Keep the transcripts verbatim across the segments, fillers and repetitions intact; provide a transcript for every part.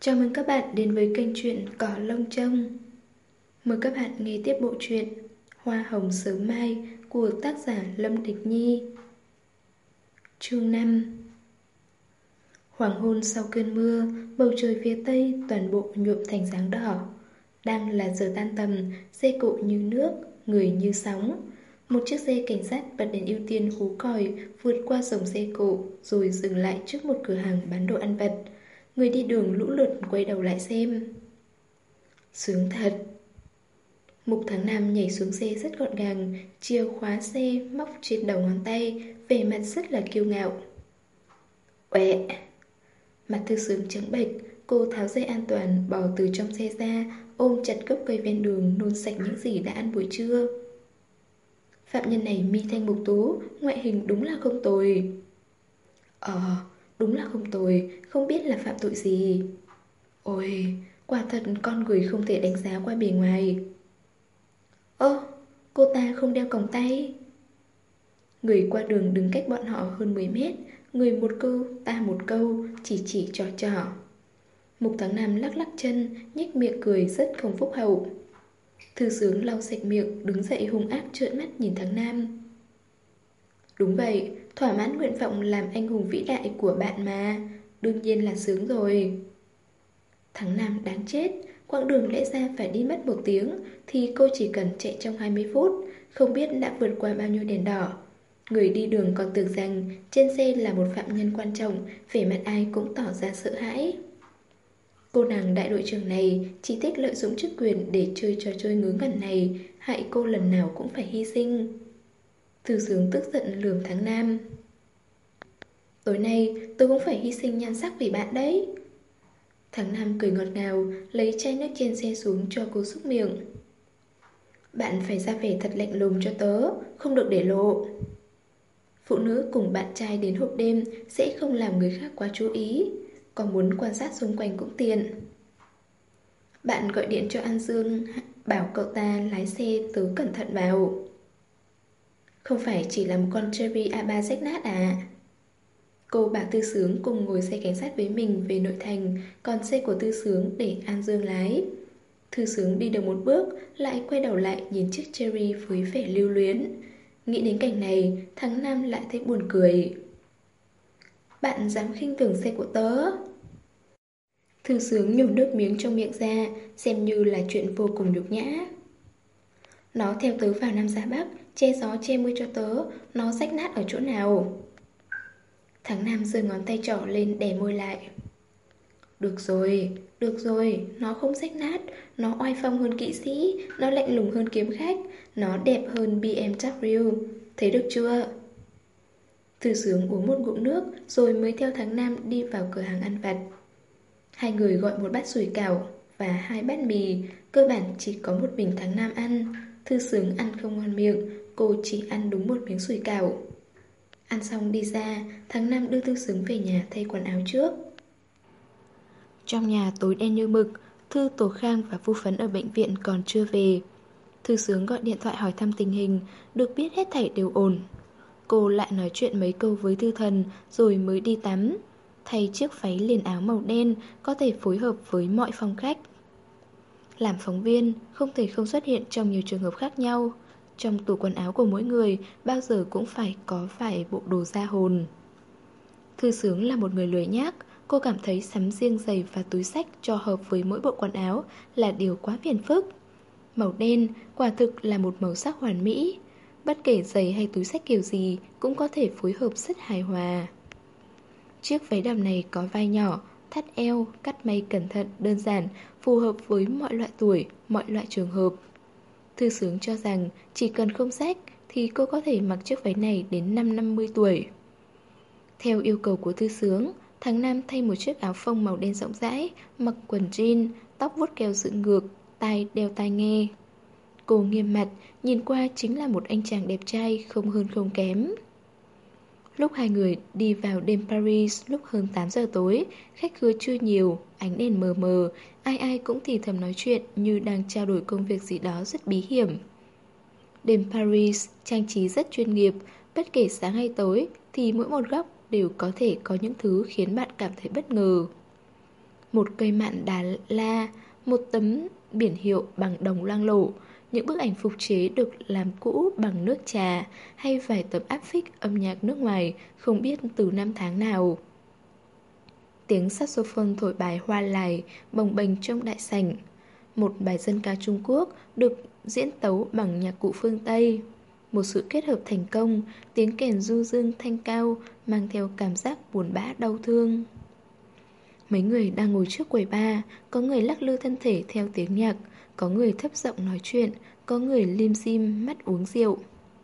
Chào mừng các bạn đến với kênh truyện Cỏ Lông Trông. Mời các bạn nghe tiếp bộ truyện Hoa Hồng Sớm Mai của tác giả Lâm Địch Nhi. Chương năm. Hoàng hôn sau cơn mưa, bầu trời phía tây toàn bộ nhuộm thành dáng đỏ. Đang là giờ tan tầm, xe cộ như nước, người như sóng. Một chiếc xe cảnh sát bật đèn ưu tiên hú còi vượt qua dòng xe cộ rồi dừng lại trước một cửa hàng bán đồ ăn vặt. Người đi đường lũ lượt quay đầu lại xem. Sướng thật. Mục Thắng Nam nhảy xuống xe rất gọn gàng, chìa khóa xe móc trên đầu ngón tay, vẻ mặt rất là kiêu ngạo. Uệ. Mặt Thư Sướng trắng bệch, cô tháo dây an toàn bò từ trong xe ra, ôm chặt gốc cây ven đường nôn sạch những gì đã ăn buổi trưa. Phạm nhân này mi thanh mục tú, ngoại hình đúng là không tồi. Ờ, đúng là không tồi, không biết là phạm tội gì. Ôi, quả thật con người không thể đánh giá qua bề ngoài. Ơ, cô ta không đeo còng tay. Người qua đường đứng cách bọn họ hơn mười mét, người một câu, ta một câu, chỉ chỉ trò trò. Mục Thắng Nam lắc lắc chân, nhếch miệng cười rất không phúc hậu. Thư Sướng lau sạch miệng, đứng dậy hung ác trợn mắt nhìn Thắng Nam. Đúng vậy, thỏa mãn nguyện vọng làm anh hùng vĩ đại của bạn mà, đương nhiên là sướng rồi. Thắng Nam đáng chết, quãng đường lẽ ra phải đi mất một tiếng thì cô chỉ cần chạy trong hai mươi phút, không biết đã vượt qua bao nhiêu đèn đỏ. Người đi đường còn tưởng rằng trên xe là một phạm nhân quan trọng, vẻ mặt ai cũng tỏ ra sợ hãi. Cô nàng đại đội trưởng này chỉ thích lợi dụng chức quyền để chơi trò chơi ngớ ngẩn này, hại cô lần nào cũng phải hy sinh. Thư Sướng tức giận lườm Thắng Nam. Tối nay tôi cũng phải hy sinh nhan sắc vì bạn đấy. Thắng Nam cười ngọt ngào, lấy chai nước trên xe xuống cho cô xúc miệng. Bạn phải ra vẻ thật lạnh lùng cho tớ, không được để lộ. Phụ nữ cùng bạn trai đến hộp đêm sẽ không làm người khác quá chú ý, còn muốn quan sát xung quanh cũng tiện. Bạn gọi điện cho An Dương, bảo cậu ta lái xe tớ cẩn thận vào. Không phải chỉ là một con Cherry a ba rách nát à? Cô bảo Tư Sướng cùng ngồi xe cảnh sát với mình về nội thành, còn xe của Tư Sướng để An Dương lái. Thư Sướng đi được một bước, lại quay đầu lại nhìn chiếc Cherry với vẻ lưu luyến. Nghĩ đến cảnh này, Thắng Nam lại thấy buồn cười. Bạn dám khinh thường xe của tớ? Thư Sướng nhổ nước miếng trong miệng ra, xem như là chuyện vô cùng nhục nhã. Nó theo tớ vào Nam ra Bắc, che gió che mưa cho tớ, nó rách nát ở chỗ nào? Thắng Nam giơ ngón tay trỏ lên đè môi lại. Được rồi, được rồi, nó không rách nát, nó oai phong hơn kỵ sĩ, nó lạnh lùng hơn kiếm khách, nó đẹp hơn bê em vê. Thấy được chưa? Thư Sướng uống một ngụm nước rồi mới theo Thắng Nam đi vào cửa hàng ăn vặt. Hai người gọi một bát sủi cảo và hai bát mì, cơ bản chỉ có một mình Thắng Nam ăn. Thư Sướng ăn không ngon miệng, cô chỉ ăn đúng một miếng sủi cảo. Ăn xong đi ra, Thắng Nam đưa Thư Sướng về nhà thay quần áo trước. Trong nhà tối đen như mực, Thư Tổ Khang và Vu Phấn ở bệnh viện còn chưa về. Thư Sướng gọi điện thoại hỏi thăm tình hình, được biết hết thảy đều ổn. Cô lại nói chuyện mấy câu với Thư Thần rồi mới đi tắm, thay chiếc váy liền áo màu đen có thể phối hợp với mọi phong cách. Làm phóng viên, không thể không xuất hiện trong nhiều trường hợp khác nhau. Trong tủ quần áo của mỗi người bao giờ cũng phải có vài bộ đồ da hồn. Thư Sướng là một người lười nhác. Cô cảm thấy sắm riêng giày và túi xách cho hợp với mỗi bộ quần áo là điều quá phiền phức. Màu đen quả thực là một màu sắc hoàn mỹ. Bất kể giày hay túi xách kiểu gì cũng có thể phối hợp rất hài hòa. Chiếc váy đầm này có vai nhỏ, thắt eo, cắt may cẩn thận, đơn giản, phù hợp với mọi loại tuổi, mọi loại trường hợp. Thư Sướng cho rằng chỉ cần không rách thì cô có thể mặc chiếc váy này đến năm năm mươi tuổi. Theo yêu cầu của Thư Sướng, Thắng Nam thay một chiếc áo phông màu đen rộng rãi, mặc quần jean, tóc vuốt keo dựng ngược, tai đeo tai nghe. Cô nghiêm mặt, nhìn qua chính là một anh chàng đẹp trai không hơn không kém. Lúc hai người đi vào đêm Paris lúc hơn tám giờ tối, khách khứa chưa nhiều, ánh đèn mờ mờ, ai ai cũng thì thầm nói chuyện như đang trao đổi công việc gì đó rất bí hiểm. Đêm Paris trang trí rất chuyên nghiệp, bất kể sáng hay tối thì mỗi một góc đều có thể có những thứ khiến bạn cảm thấy bất ngờ. Một cây mạn đà la, một tấm biển hiệu bằng đồng loang lổ, những bức ảnh phục chế được làm cũ bằng nước trà, hay vài tấm áp phích âm nhạc nước ngoài không biết từ năm tháng nào. Tiếng saxophone thổi bài hoa lài bồng bềnh trong đại sảnh. Một bài dân ca Trung Quốc được diễn tấu bằng nhạc cụ phương Tây. Một sự kết hợp thành công, tiếng kèn du dương thanh cao mang theo cảm giác buồn bã đau thương. Mấy người đang ngồi trước quầy bar, có người lắc lư thân thể theo tiếng nhạc, có người thấp giọng nói chuyện, có người lim dim mắt uống rượu.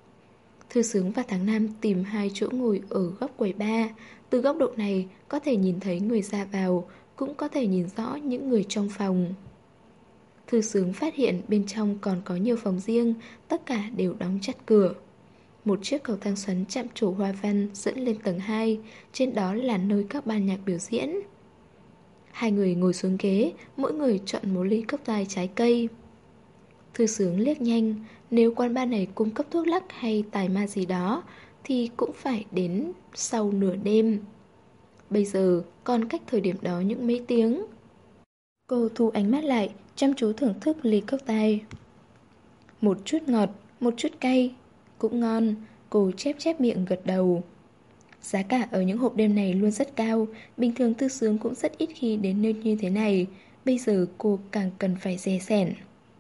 Thư Sướng và Tháng Nam tìm hai chỗ ngồi ở góc quầy bar. Từ góc độ này có thể nhìn thấy người ra vào, cũng có thể nhìn rõ những người trong phòng. Thư Sướng phát hiện bên trong còn có nhiều phòng riêng, tất cả đều đóng chặt cửa. Một chiếc cầu thang xoắn chạm trổ hoa văn dẫn lên tầng hai, trên đó là nơi các ban nhạc biểu diễn. Hai người ngồi xuống ghế, mỗi người chọn một ly cốc tai trái cây. Thư Sướng liếc nhanh, nếu quán bar này cung cấp thuốc lắc hay tài ma gì đó thì cũng phải đến sau nửa đêm. Bây giờ còn cách thời điểm đó những mấy tiếng. Cô thu ánh mắt lại, chăm chú thưởng thức ly cốc tai. Một chút ngọt, một chút cay, cũng ngon. Cô chép chép miệng gật đầu. Giá cả ở những hộp đêm này luôn rất cao. Bình thường Thư Sướng cũng rất ít khi đến nơi như thế này. Bây giờ cô càng cần phải dè sẻn.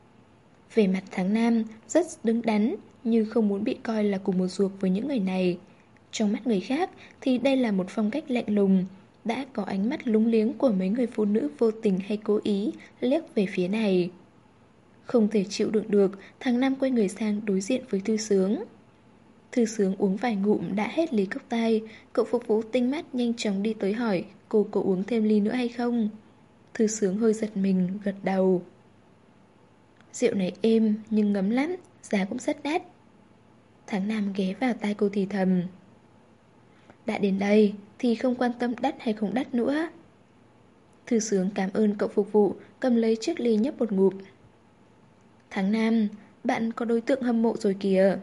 Về mặt Tháng Nam rất đứng đắn, như không muốn bị coi là cùng một ruột với những người này. Trong mắt người khác thì đây là một phong cách lạnh lùng. Đã có ánh mắt lúng liếng của mấy người phụ nữ vô tình hay cố ý liếc về phía này. Không thể chịu đựng được, Tháng Nam quay người sang đối diện với Thư Sướng. Thư Sướng uống vài ngụm đã hết ly cốc tai. Cậu phục vụ tinh mắt nhanh chóng đi tới hỏi cô có uống thêm ly nữa hay không. Thư Sướng hơi giật mình, gật đầu. Rượu này êm nhưng ngấm lắm, giá cũng rất đắt. Tháng Nam ghé vào tai cô thì thầm. Đã đến đây thì không quan tâm đắt hay không đắt nữa. Thư Sướng cảm ơn cậu phục vụ, cầm lấy chiếc ly nhấp một ngụm. Tháng Nam, bạn có đối tượng hâm mộ rồi kìa.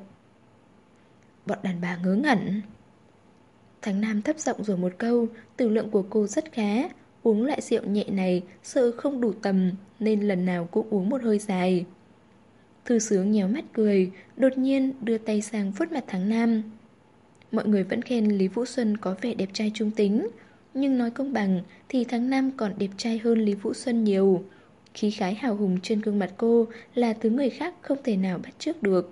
Bọn đàn bà ngớ ngẩn. Tháng Nam thấp giọng rồi một câu, tử lượng của cô rất khá. Uống loại rượu nhẹ này sợ không đủ tầm, nên lần nào cũng uống một hơi dài. Thư Sướng nhéo mắt cười, đột nhiên đưa tay sang vuốt mặt Tháng Nam. Mọi người vẫn khen Lý Vũ Xuân có vẻ đẹp trai trung tính, nhưng nói công bằng thì Tháng Nam còn đẹp trai hơn Lý Vũ Xuân nhiều. Khí khái hào hùng trên gương mặt cô là thứ người khác không thể nào bắt chước được.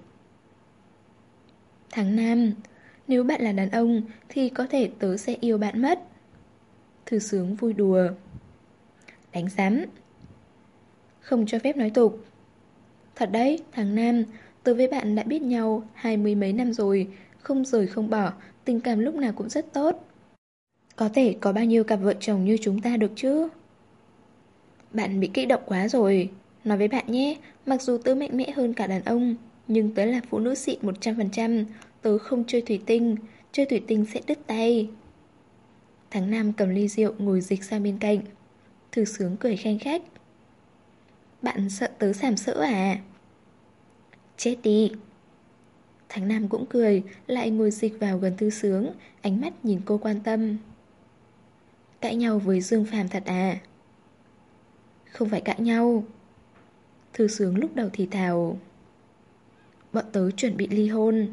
Tháng Nam, nếu bạn là đàn ông thì có thể tớ sẽ yêu bạn mất. Thư Sướng vui đùa. Đánh giám. Không cho phép nói tục. Thật đấy, Tháng Nam, tớ với bạn đã biết nhau hai mươi mấy năm rồi, không rời không bỏ, tình cảm lúc nào cũng rất tốt. Có thể có bao nhiêu cặp vợ chồng như chúng ta được chứ? Bạn bị kích động quá rồi. Nói với bạn nhé, mặc dù tớ mạnh mẽ hơn cả đàn ông, nhưng tớ là phụ nữ xịn một trăm phần trăm. Tớ không chơi thủy tinh, chơi thủy tinh sẽ đứt tay. Tháng Nam cầm ly rượu ngồi dịch sang bên cạnh. Thư Sướng cười khanh khách. Bạn sợ tớ sàm sỡ à? Chết đi. Tháng Nam cũng cười, lại ngồi dịch vào gần Thư Sướng, ánh mắt nhìn cô quan tâm. Cãi nhau với Dương Phàm thật à? Không phải cãi nhau. Thư Sướng lúc đầu thì thào. Bọn tớ chuẩn bị ly hôn.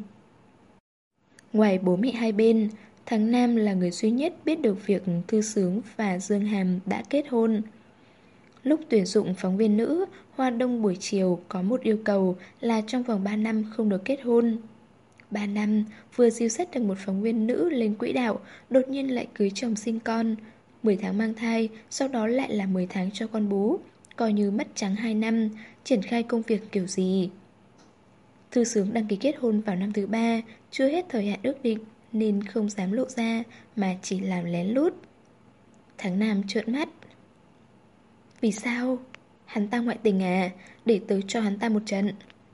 Ngoài bố mẹ hai bên, Tháng Nam là người duy nhất biết được việc Thư Sướng và Dương Hàm đã kết hôn. Lúc tuyển dụng phóng viên nữ, Hoa Đông buổi chiều có một yêu cầu là trong vòng ba năm không được kết hôn. ba năm, vừa dìu dắt được một phóng viên nữ lên quỹ đạo, đột nhiên lại cưới chồng sinh con. mười tháng mang thai, sau đó lại là mười tháng cho con bú. Coi như mất trắng hai năm, triển khai công việc kiểu gì. Thư Sướng đăng ký kết hôn vào năm thứ ba, chưa hết thời hạn ước định nên không dám lộ ra mà chỉ làm lén lút. Tháng Nam trợn mắt. Vì sao? Hắn ta ngoại tình à? Để tớ cho hắn ta một trận.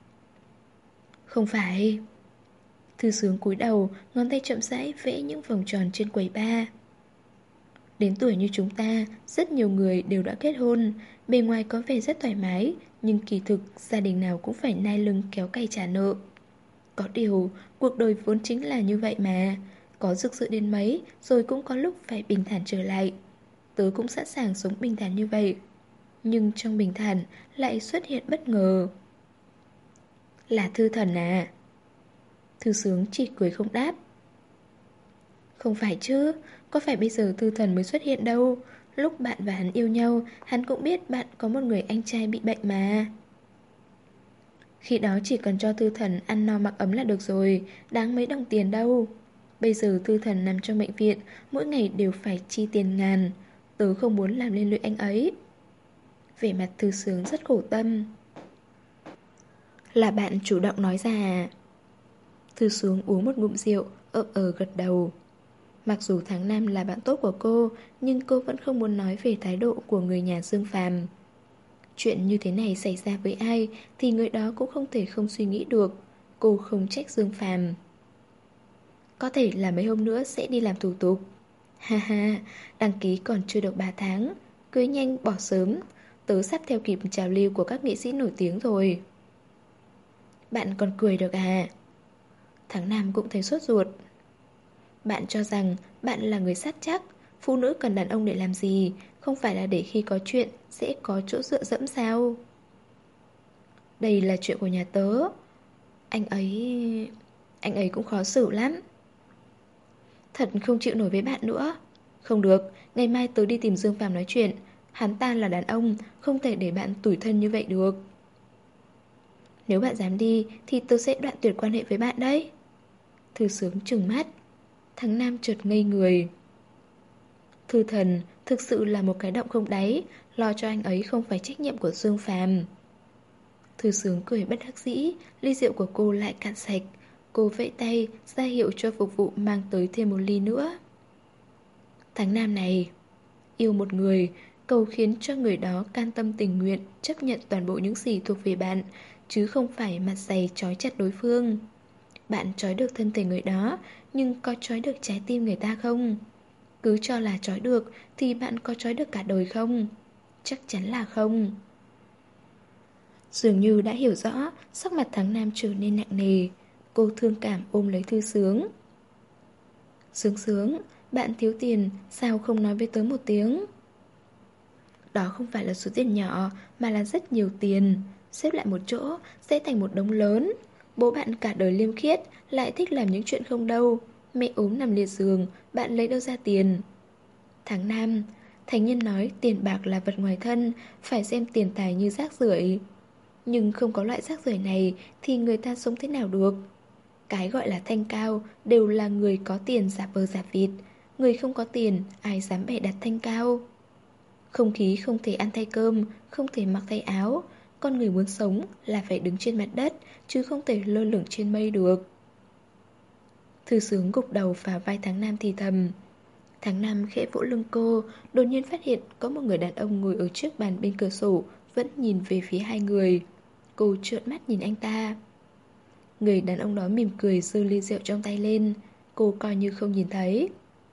Không phải. Thư Sướng cúi đầu, ngón tay chậm rãi vẽ những vòng tròn trên quầy bar. Đến tuổi như chúng ta, rất nhiều người đều đã kết hôn. Bề ngoài có vẻ rất thoải mái, nhưng kỳ thực gia đình nào cũng phải nai lưng kéo cày trả nợ. Có điều, cuộc đời vốn chính là như vậy mà. Có rực rỡ đến mấy, rồi cũng có lúc phải bình thản trở lại. Tớ cũng sẵn sàng sống bình thản như vậy. Nhưng trong bình thản lại xuất hiện bất ngờ. Là Thư Thần à? Thư Sướng chỉ cười không đáp. Không phải chứ, có phải bây giờ Thư Thần mới xuất hiện đâu. Lúc bạn và hắn yêu nhau, hắn cũng biết bạn có một người anh trai bị bệnh mà. Khi đó chỉ cần cho Thư Thần ăn no mặc ấm là được rồi, đáng mấy đồng tiền đâu. Bây giờ Thư Thần nằm trong bệnh viện, mỗi ngày đều phải chi tiền ngàn. Tớ không muốn làm liên lụy anh ấy. Vẻ mặt Thư Sướng rất khổ tâm. Là bạn chủ động nói ra à? Thư Sướng uống một ngụm rượu, ợm ờ gật đầu. Mặc dù tháng năm là bạn tốt của cô, nhưng cô vẫn không muốn nói về thái độ của người nhà Dương Phàm. Chuyện như thế này xảy ra với ai thì người đó cũng không thể không suy nghĩ được. Cô không trách Dương Phàm. Có thể là mấy hôm nữa sẽ đi làm thủ tục. Ha ha, đăng ký còn chưa được ba tháng, cưới nhanh bỏ sớm. Tớ sắp theo kịp trào lưu của các nghệ sĩ nổi tiếng rồi. Bạn còn cười được à? Tháng năm cũng thấy sốt ruột. Bạn cho rằng bạn là người sát chắc, phụ nữ cần đàn ông để làm gì, không phải là để khi có chuyện sẽ có chỗ dựa dẫm sao? Đây là chuyện của nhà tớ. Anh ấy... Anh ấy cũng khó xử lắm. Thật không chịu nổi với bạn nữa. Không được, ngày mai tớ đi tìm Dương Phàm nói chuyện. Hắn ta là đàn ông, không thể để bạn tủi thân như vậy được. Nếu bạn dám đi thì tớ sẽ đoạn tuyệt quan hệ với bạn đấy. Thư Sướng trừng mắt. Thằng Nam chợt ngây người. Thư Thần thực sự là một cái động không đáy, lo cho anh ấy không phải trách nhiệm của Dương Phàm. Thư Sướng cười bất đắc dĩ, ly rượu của cô lại cạn sạch. Cô vẫy tay ra hiệu cho phục vụ mang tới thêm một ly nữa. Tháng Nam này, yêu một người, cầu khiến cho người đó can tâm tình nguyện chấp nhận toàn bộ những gì thuộc về bạn, chứ không phải mặt dày trói chặt đối phương. Bạn trói được thân thể người đó, nhưng có trói được trái tim người ta không? Cứ cho là trói được thì bạn có trói được cả đời không? Chắc chắn là không. Dường như đã hiểu rõ, sắc mặt Tháng Nam trở nên nặng nề. Cô thương cảm ôm lấy Thư Sướng. Sướng Sướng, bạn thiếu tiền, sao không nói với tớ một tiếng? Đó không phải là số tiền nhỏ, mà là rất nhiều tiền. Xếp lại một chỗ, sẽ thành một đống lớn. Bố bạn cả đời liêm khiết, lại thích làm những chuyện không đâu. Mẹ ốm nằm liệt giường, bạn lấy đâu ra tiền? Tháng Nam, thành nhân nói tiền bạc là vật ngoài thân, phải xem tiền tài như rác rưởi. Nhưng không có loại rác rưởi này thì người ta sống thế nào được? Cái gọi là thanh cao đều là người có tiền giả vờ giả vịt. Người không có tiền, ai dám bày đặt thanh cao? Không khí không thể ăn thay cơm, không thể mặc thay áo. Con người muốn sống là phải đứng trên mặt đất, chứ không thể lơ lửng trên mây được. Thư Sướng gục đầu vào vai Tháng Nam thì thầm. Tháng Năm khẽ vỗ lưng cô, đột nhiên phát hiện có một người đàn ông ngồi ở trước bàn bên cửa sổ, vẫn nhìn về phía hai người. Cô trợn mắt nhìn anh ta. Người đàn ông đó mỉm cười giơ ly rượu trong tay lên. Cô coi như không nhìn thấy.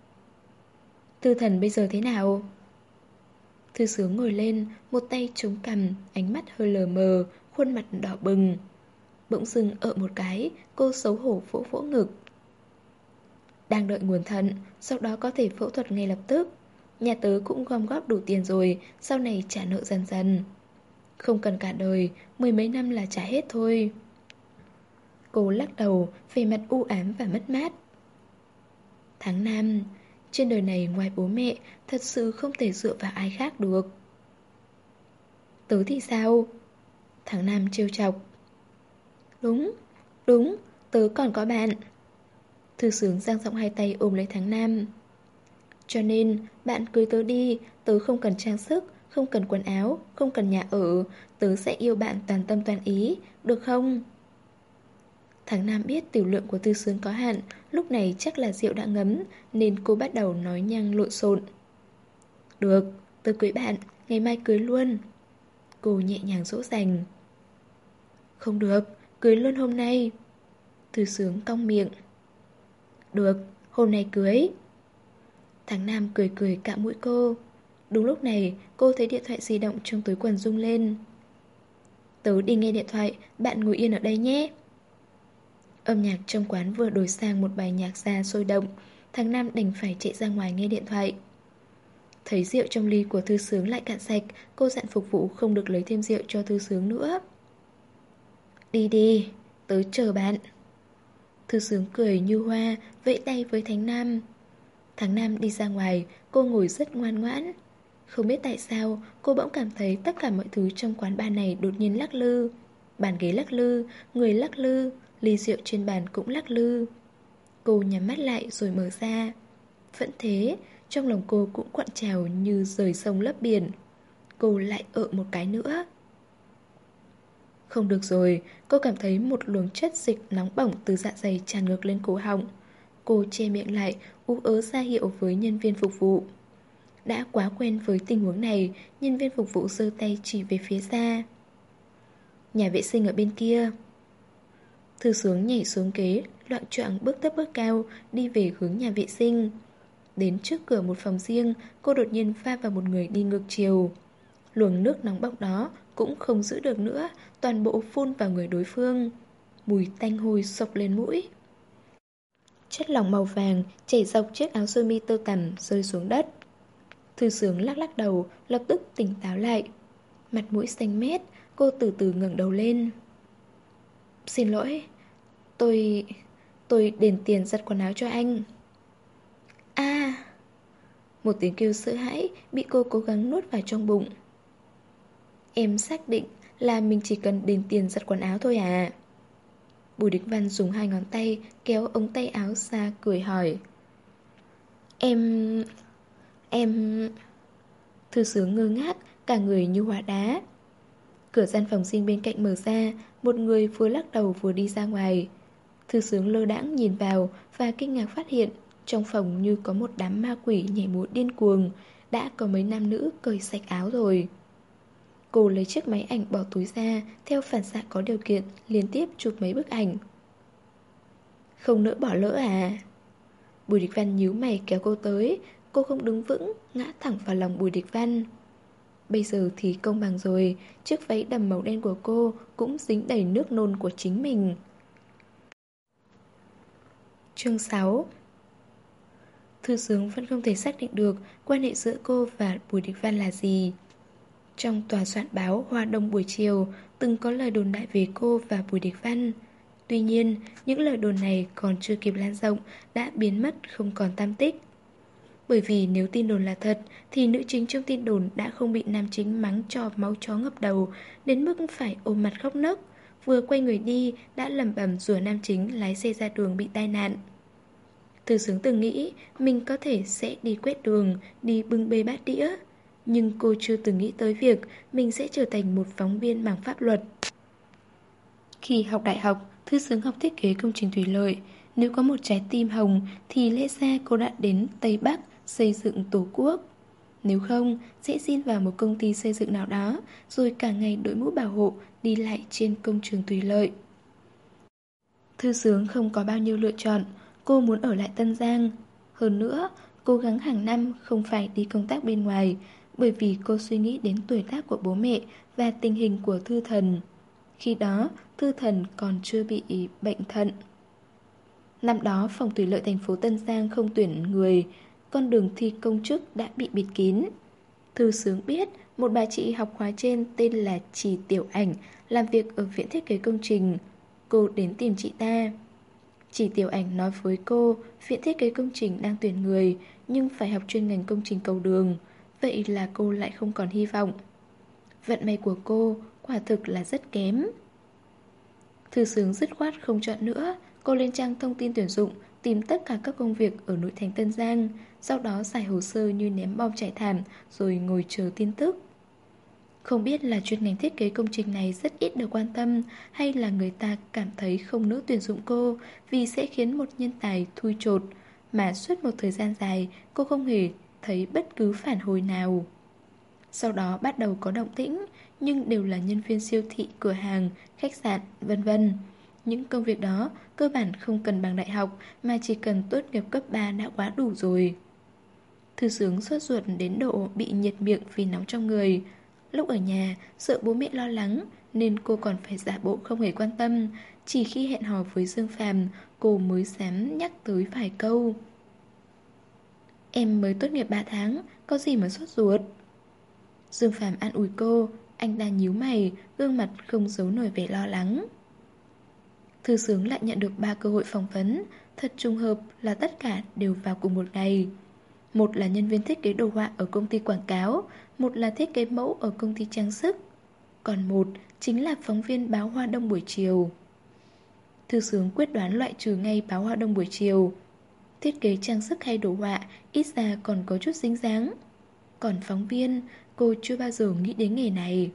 Thư Thần bây giờ thế nào? Thư Sướng ngồi lên, một tay chống cằm, ánh mắt hơi lờ mờ, khuôn mặt đỏ bừng. Bỗng dưng ợ một cái, cô xấu hổ vỗ vỗ ngực. Đang đợi nguồn thận, sau đó có thể phẫu thuật ngay lập tức. Nhà tớ cũng gom góp đủ tiền rồi, sau này trả nợ dần dần. Không cần cả đời, mười mấy năm là trả hết thôi. Cô lắc đầu, vẻ mặt u ám và mất mát. Tháng Năm, trên đời này ngoài bố mẹ, thật sự không thể dựa vào ai khác được. Tớ thì sao? Tháng Năm trêu chọc. Đúng, đúng, tớ còn có bạn. Thư Sướng dang rộng hai tay ôm lấy Tháng Năm. Cho nên, bạn cưới tớ đi, tớ không cần trang sức, không cần quần áo, không cần nhà ở, tớ sẽ yêu bạn toàn tâm toàn ý, được không? Tháng Năm biết tiểu lượng của Thư Sướng có hạn, lúc này chắc là rượu đã ngấm, nên cô bắt đầu nói nhăng lộn xộn. Được, tớ cưới bạn, ngày mai cưới luôn. Cô nhẹ nhàng dỗ dành. Không được, cưới luôn hôm nay. Thư Sướng cong miệng. Được, hôm nay cưới. Tháng Năm cười cười cạo mũi cô. Đúng lúc này, cô thấy điện thoại di động trong túi quần rung lên. Tớ đi nghe điện thoại, bạn ngồi yên ở đây nhé. Âm nhạc trong quán vừa đổi sang một bài nhạc ra sôi động. Tháng Năm đành phải chạy ra ngoài nghe điện thoại. Thấy rượu trong ly của Thư Sướng lại cạn sạch, cô dặn phục vụ không được lấy thêm rượu cho Thư Sướng nữa. Đi đi, tớ chờ bạn. Thư Sướng cười như hoa, vẫy tay với Thánh Nam. Thánh Nam đi ra ngoài, cô ngồi rất ngoan ngoãn. Không biết tại sao, cô bỗng cảm thấy tất cả mọi thứ trong quán bar này đột nhiên lắc lư. Bàn ghế lắc lư, người lắc lư, ly rượu trên bàn cũng lắc lư. Cô nhắm mắt lại rồi mở ra. Vẫn thế, trong lòng cô cũng cuộn trào như rời sông lấp biển. Cô lại ợ một cái nữa. Không được rồi, cô cảm thấy một luồng chất dịch nóng bỏng từ dạ dày tràn ngược lên cổ họng. Cô che miệng lại, ú ớ ra hiệu với nhân viên phục vụ. Đã quá quen với tình huống này, nhân viên phục vụ giơ tay chỉ về phía xa. Nhà vệ sinh ở bên kia. Thư Sướng nhảy xuống ghế, loạng choạng bước thấp bước cao, đi về hướng nhà vệ sinh. Đến trước cửa một phòng riêng, cô đột nhiên va vào một người đi ngược chiều. Luồng nước nóng bỏng đó cũng không giữ được nữa, toàn bộ phun vào người đối phương. Mùi tanh hôi sộc lên mũi. Chất lỏng màu vàng chảy dọc chiếc áo sơ mi tơ tằm rơi xuống đất. Thư Sướng lắc lắc đầu, lập tức tỉnh táo lại. Mặt mũi xanh mét, cô từ từ ngẩng đầu lên. Xin lỗi, tôi... tôi đền tiền giặt quần áo cho anh. A, một tiếng kêu sợ hãi bị cô cố gắng nuốt vào trong bụng. Em xác định là mình chỉ cần đền tiền giặt quần áo thôi à? Bùi Địch Văn dùng hai ngón tay kéo ống tay áo ra cười hỏi. Em... em... Thư Sướng ngơ ngác, cả người như hóa đá. Cửa gian phòng riêng bên cạnh mở ra, một người vừa lắc đầu vừa đi ra ngoài. Thư Sướng lơ đãng nhìn vào và kinh ngạc phát hiện trong phòng như có một đám ma quỷ nhảy múa điên cuồng. Đã có mấy nam nữ cởi sạch áo rồi. Cô lấy chiếc máy ảnh bỏ túi ra, theo phản xạ có điều kiện liên tiếp chụp mấy bức ảnh. Không nỡ bỏ lỡ à? Bùi Địch Văn nhíu mày kéo cô tới. Cô không đứng vững, ngã thẳng vào lòng Bùi Địch Văn. Bây giờ thì công bằng rồi, chiếc váy đầm màu đen của cô cũng dính đầy nước nôn của chính mình. Chương sáu. Thư Sướng vẫn không thể xác định được quan hệ giữa cô và Bùi Địch Văn là gì. Trong tòa soạn báo Hoa Đông buổi chiều từng có lời đồn đại về cô và Bùi Địch Văn. Tuy nhiên, những lời đồn này còn chưa kịp lan rộng đã biến mất không còn tăm tích. Bởi vì nếu tin đồn là thật thì nữ chính trong tin đồn đã không bị nam chính mắng cho máu chó ngập đầu đến mức phải ôm mặt khóc nấc. Vừa quay người đi đã lẩm bẩm rủa nam chính lái xe ra đường bị tai nạn. Thư Sướng từng nghĩ mình có thể sẽ đi quét đường, đi bưng bê bát đĩa. Nhưng cô chưa từng nghĩ tới việc mình sẽ trở thành một phóng viên mảng pháp luật. Khi học đại học, Thư Sướng học thiết kế công trình thủy lợi. Nếu có một trái tim hồng thì lẽ ra cô đã đến Tây Bắc xây dựng tổ quốc. Nếu không, sẽ xin vào một công ty xây dựng nào đó, rồi cả ngày đội mũ bảo hộ đi lại trên công trường thủy lợi. Thư Sướng không có bao nhiêu lựa chọn. Cô muốn ở lại Tân Giang. Hơn nữa, cố gắng hàng năm không phải đi công tác bên ngoài, bởi vì cô suy nghĩ đến tuổi tác của bố mẹ và tình hình của Thư Thần. Khi đó, Thư Thần còn chưa bị bệnh thận. Năm đó, phòng thủy lợi thành phố Tân Giang không tuyển người, con đường thi công chức đã bị bịt kín. Thư Sướng biết một bà chị học khóa trên tên là Trì Tiểu Ảnh, làm việc ở viện thiết kế công trình. Cô đến tìm chị ta. Trì Tiểu Ảnh nói với cô viện thiết kế công trình đang tuyển người, nhưng phải học chuyên ngành công trình cầu đường. Vậy là cô lại không còn hy vọng. Vận may của cô quả thực là rất kém. Thư Sướng dứt khoát không chọn nữa. Cô lên trang thông tin tuyển dụng, tìm tất cả các công việc ở nội thành Tân Giang, sau đó giải hồ sơ như ném bom chạy thảm, rồi ngồi chờ tin tức. Không biết là chuyên ngành thiết kế công trình này rất ít được quan tâm, hay là người ta cảm thấy không nỡ tuyển dụng cô vì sẽ khiến một nhân tài thui chột, mà suốt một thời gian dài cô không hề thấy bất cứ phản hồi nào. Sau đó bắt đầu có động tĩnh, nhưng đều là nhân viên siêu thị, cửa hàng, khách sạn, vân vân. Những công việc đó cơ bản không cần bằng đại học, mà chỉ cần tốt nghiệp cấp ba đã quá đủ rồi. Thư Sướng sốt ruột đến độ bị nhiệt miệng vì nóng trong người. Lúc ở nhà, sợ bố mẹ lo lắng nên cô còn phải giả bộ không hề quan tâm. Chỉ khi hẹn hò với Dương Phàm, cô mới dám nhắc tới vài câu. Em mới tốt nghiệp ba tháng, có gì mà sốt ruột. Dương Phàm an ủi cô. Anh ta nhíu mày, gương mặt không giấu nổi vẻ lo lắng. Thư Sướng lại nhận được ba cơ hội phỏng vấn. Thật trùng hợp là tất cả đều vào cùng một ngày. Một là nhân viên thiết kế đồ họa ở công ty quảng cáo, một là thiết kế mẫu ở công ty trang sức, còn một chính là phóng viên báo Hoa Đông buổi chiều. Thư Sướng quyết đoán loại trừ ngay báo Hoa Đông buổi chiều. Thiết kế trang sức hay đồ họa ít ra còn có chút dính dáng. Còn phóng viên, cô chưa bao giờ nghĩ đến nghề này.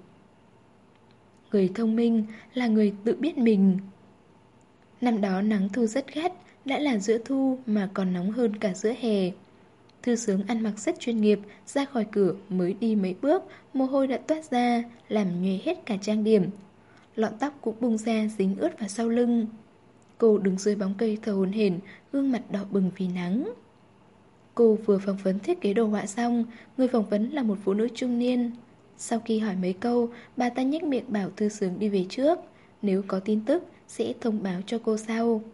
Người thông minh là người tự biết mình. Năm đó nắng thu rất gắt, đã là giữa thu mà còn nóng hơn cả giữa hè. Thư Sướng ăn mặc rất chuyên nghiệp, ra khỏi cửa mới đi mấy bước, mồ hôi đã toát ra, làm nhòe hết cả trang điểm. Lọn tóc cũng bung ra dính ướt vào sau lưng. Cô đứng dưới bóng cây thở hổn hển, gương mặt đỏ bừng vì nắng. Cô vừa phỏng vấn thiết kế đồ họa xong, người phỏng vấn là một phụ nữ trung niên. Sau khi hỏi mấy câu, bà ta nhếch miệng bảo Thư Sướng đi về trước. Nếu có tin tức, sẽ thông báo cho cô sau.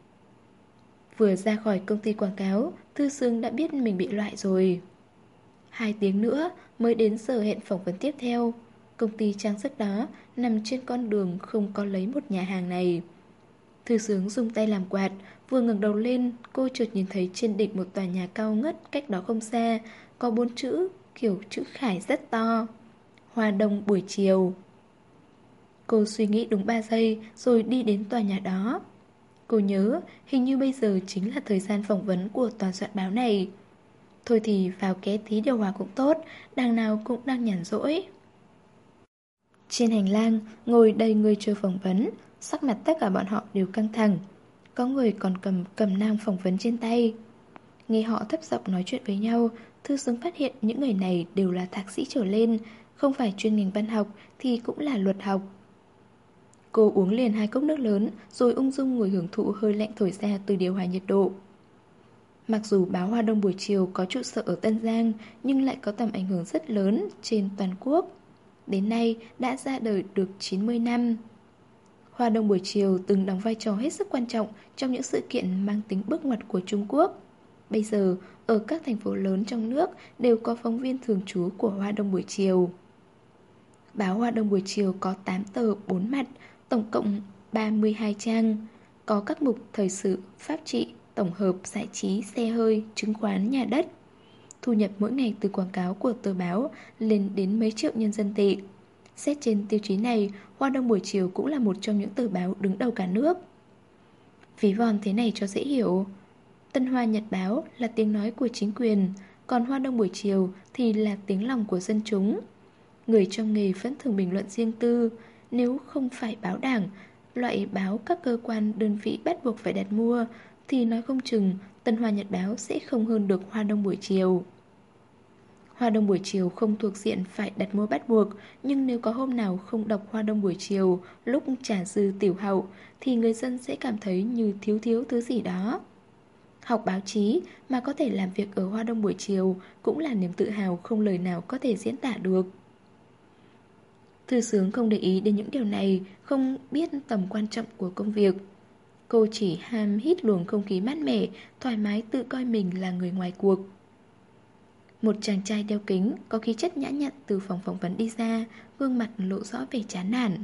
Vừa ra khỏi công ty quảng cáo, Thư Sướng đã biết mình bị loại rồi. Hai tiếng nữa mới đến giờ hẹn phỏng vấn tiếp theo. Công ty trang sức đó nằm trên con đường không có lấy một nhà hàng này. Thư Sướng dùng tay làm quạt, vừa ngẩng đầu lên, cô chợt nhìn thấy trên đỉnh một tòa nhà cao ngất cách đó không xa, có bốn chữ, kiểu chữ khải rất to. Hoa Đông buổi chiều. Cô suy nghĩ đúng ba giây rồi đi đến tòa nhà đó. Cô nhớ hình như bây giờ chính là thời gian phỏng vấn của tòa soạn báo này. Thôi thì vào ké tí điều hòa cũng tốt, đằng nào cũng đang nhàn rỗi. Trên hành lang, ngồi đầy người chờ phỏng vấn, sắc mặt tất cả bọn họ đều căng thẳng. Có người còn cầm cầm nang phỏng vấn trên tay. Nghe họ thấp giọng nói chuyện với nhau, Thư Sướng phát hiện những người này đều là thạc sĩ trở lên, không phải chuyên ngành văn học thì cũng là luật học. Cô uống liền hai cốc nước lớn, rồi ung dung ngồi hưởng thụ hơi lạnh thổi ra từ điều hòa nhiệt độ. Mặc dù báo Hoa Đông buổi chiều có trụ sở ở Tân Giang, nhưng lại có tầm ảnh hưởng rất lớn trên toàn quốc. Đến nay đã ra đời được chín mươi năm. Hoa Đông buổi chiều từng đóng vai trò hết sức quan trọng trong những sự kiện mang tính bước ngoặt của Trung Quốc. Bây giờ, ở các thành phố lớn trong nước đều có phóng viên thường trú của Hoa Đông buổi chiều. Báo Hoa Đông buổi chiều có tám tờ bốn mặt, tổng cộng ba mươi hai trang. Có các mục thời sự, pháp trị, tổng hợp, giải trí, xe hơi, chứng khoán, nhà đất. Thu nhập mỗi ngày từ quảng cáo của tờ báo lên đến mấy triệu nhân dân tệ. Xét trên tiêu chí này, Hoa Đông buổi chiều cũng là một trong những tờ báo đứng đầu cả nước. Ví von thế này cho dễ hiểu. Tân Hoa Nhật Báo là tiếng nói của chính quyền, còn Hoa Đông buổi chiều thì là tiếng lòng của dân chúng. Người trong nghề vẫn thường bình luận riêng tư. Nếu không phải báo đảng, loại báo các cơ quan đơn vị bắt buộc phải đặt mua, thì nói không chừng Tân Hoa Nhật Báo sẽ không hơn được Hoa Đông buổi chiều. Hoa Đông buổi chiều không thuộc diện phải đặt mua bắt buộc, nhưng nếu có hôm nào không đọc Hoa Đông buổi chiều lúc trà dư tiểu hậu, thì người dân sẽ cảm thấy như thiếu thiếu thứ gì đó. Học báo chí mà có thể làm việc ở Hoa Đông buổi chiều cũng là niềm tự hào không lời nào có thể diễn tả được. Thư Sướng không để ý đến những điều này, không biết tầm quan trọng của công việc. Cô chỉ ham hít luồng không khí mát mẻ, thoải mái tự coi mình là người ngoài cuộc. Một chàng trai đeo kính, có khí chất nhã nhặn từ phòng phỏng vấn đi ra, gương mặt lộ rõ vẻ chán nản.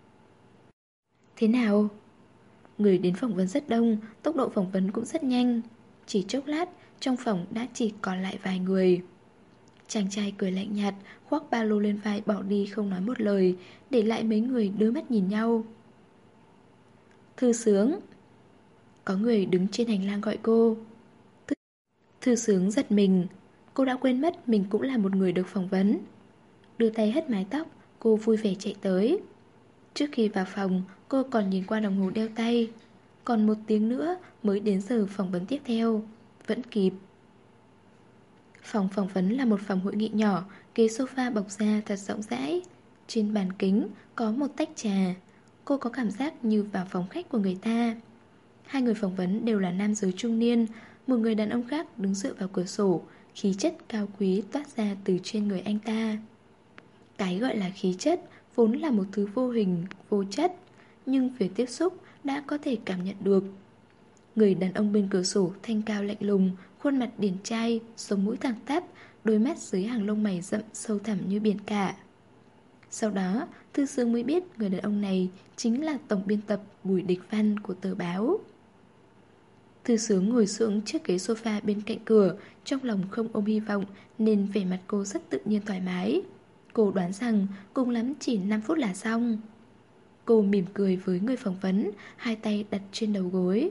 Thế nào? Người đến phỏng vấn rất đông, tốc độ phỏng vấn cũng rất nhanh. Chỉ chốc lát, trong phòng đã chỉ còn lại vài người. Chàng trai cười lạnh nhạt, khoác ba lô lên vai bỏ đi không nói một lời, để lại mấy người đưa mắt nhìn nhau. Thư Sướng. Có người đứng trên hành lang gọi cô. Thư, Thư Sướng giật mình. Cô đã quên mất mình cũng là một người được phỏng vấn. Đưa tay hất mái tóc, cô vui vẻ chạy tới. Trước khi vào phòng, cô còn nhìn qua đồng hồ đeo tay. Còn một tiếng nữa mới đến giờ phỏng vấn tiếp theo. Vẫn kịp. Phòng phỏng vấn là một phòng hội nghị nhỏ, ghế sofa bọc da thật rộng rãi. Trên bàn kính có một tách trà. Cô có cảm giác như vào phòng khách của người ta. Hai người phỏng vấn đều là nam giới trung niên. Một người đàn ông khác đứng dựa vào cửa sổ, khí chất cao quý toát ra từ trên người anh ta. Cái gọi là khí chất vốn là một thứ vô hình, vô chất, nhưng việc tiếp xúc đã có thể cảm nhận được. Người đàn ông bên cửa sổ thanh cao lạnh lùng, khuôn mặt điển trai, sống mũi thẳng tắp, đôi mắt dưới hàng lông mày rậm sâu thẳm như biển cả. Sau đó, Thư Sướng mới biết người đàn ông này chính là tổng biên tập Bùi Địch Văn của tờ báo. Thư Sướng ngồi xuống chiếc ghế sofa bên cạnh cửa, trong lòng không ôm hy vọng nên vẻ mặt cô rất tự nhiên thoải mái. Cô đoán rằng cùng lắm chỉ năm phút là xong. Cô mỉm cười với người phỏng vấn, hai tay đặt trên đầu gối.